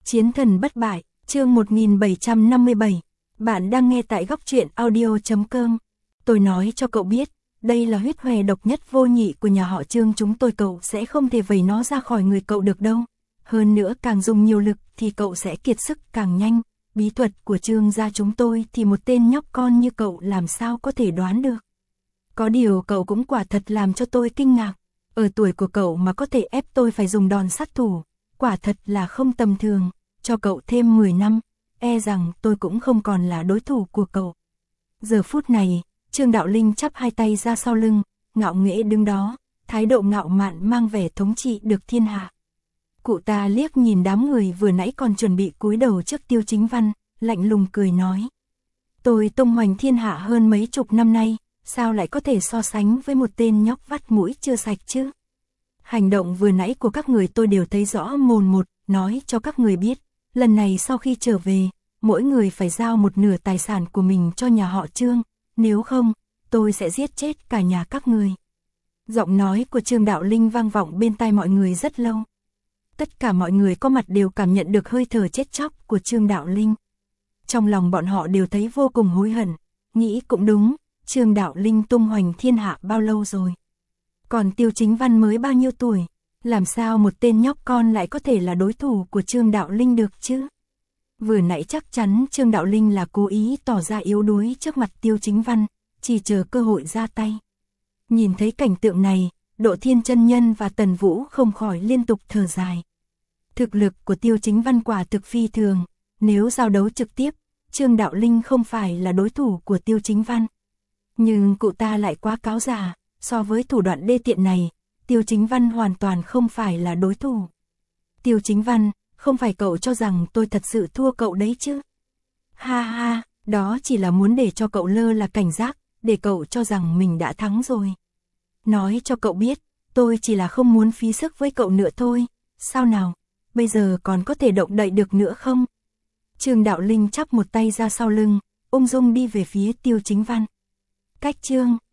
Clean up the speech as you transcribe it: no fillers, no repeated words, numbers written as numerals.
Chiến thần bất bại, chương 1757. Bạn đang nghe tại góc truyện audio.com. Tôi nói cho cậu biết, đây là huyết hòe độc nhất vô nhị của nhà họ Trương chúng tôi, cậu sẽ không thể vẩy nó ra khỏi người cậu được đâu. Hơn nữa càng dùng nhiều lực thì cậu sẽ kiệt sức càng nhanh. Bí thuật của Trương gia chúng tôi thì một tên nhóc con như cậu làm sao có thể đoán được. Có điều cậu cũng quả thật làm cho tôi kinh ngạc. Ở tuổi của cậu mà có thể ép tôi phải dùng đòn sát thủ, quả thật là không tầm thường. Cho cậu thêm 10 năm, e rằng tôi cũng không còn là đối thủ của cậu. Giờ phút này, Trương Đạo Linh chắp hai tay ra sau lưng, ngạo nghễ đứng đó, thái độ ngạo mạn mang vẻ thống trị được thiên hạ. Cụ ta liếc nhìn đám người vừa nãy còn chuẩn bị cúi đầu trước Tiêu Chính Văn, lạnh lùng cười nói. Tôi tung hoành thiên hạ hơn mấy chục năm nay, sao lại có thể so sánh với một tên nhóc vắt mũi chưa sạch chứ? Hành động vừa nãy của các người tôi đều thấy rõ mồn một, nói cho các người biết, lần này sau khi trở về, mỗi người phải giao một nửa tài sản của mình cho nhà họ Trương, nếu không, tôi sẽ giết chết cả nhà các người. Giọng nói của Trương Đạo Linh vang vọng bên tai mọi người rất lâu. Tất cả mọi người có mặt đều cảm nhận được hơi thở chết chóc của Trương Đạo Linh. Trong lòng bọn họ đều thấy vô cùng hối hận, nghĩ cũng đúng, Trương Đạo Linh tung hoành thiên hạ bao lâu rồi. Còn Tiêu Chính Văn mới bao nhiêu tuổi, làm sao một tên nhóc con lại có thể là đối thủ của Trương Đạo Linh được chứ? Vừa nãy chắc chắn Trương Đạo Linh là cố ý tỏ ra yếu đuối trước mặt Tiêu Chính Văn, chỉ chờ cơ hội ra tay. Nhìn thấy cảnh tượng này, Độ Thiên chân nhân và Tần Vũ không khỏi liên tục thở dài. Thực lực của Tiêu Chính Văn quả thực phi thường, nếu giao đấu trực tiếp, Trương Đạo Linh không phải là đối thủ của Tiêu Chính Văn. Nhưng cụ ta lại quá cáo già, so với thủ đoạn đê tiện này, Tiêu Chính Văn hoàn toàn không phải là đối thủ. Tiêu Chính Văn, không phải cậu cho rằng tôi thật sự thua cậu đấy chứ? Ha ha, đó chỉ là muốn để cho cậu lơ là cảnh giác, để cậu cho rằng mình đã thắng rồi. Nói cho cậu biết, tôi chỉ là không muốn phí sức với cậu nữa thôi, sao nào, bây giờ còn có thể động đậy được nữa không? Trương Đạo Linh chắp một tay ra sau lưng, ung dung đi về phía Tiêu Chính Văn. Cách Trương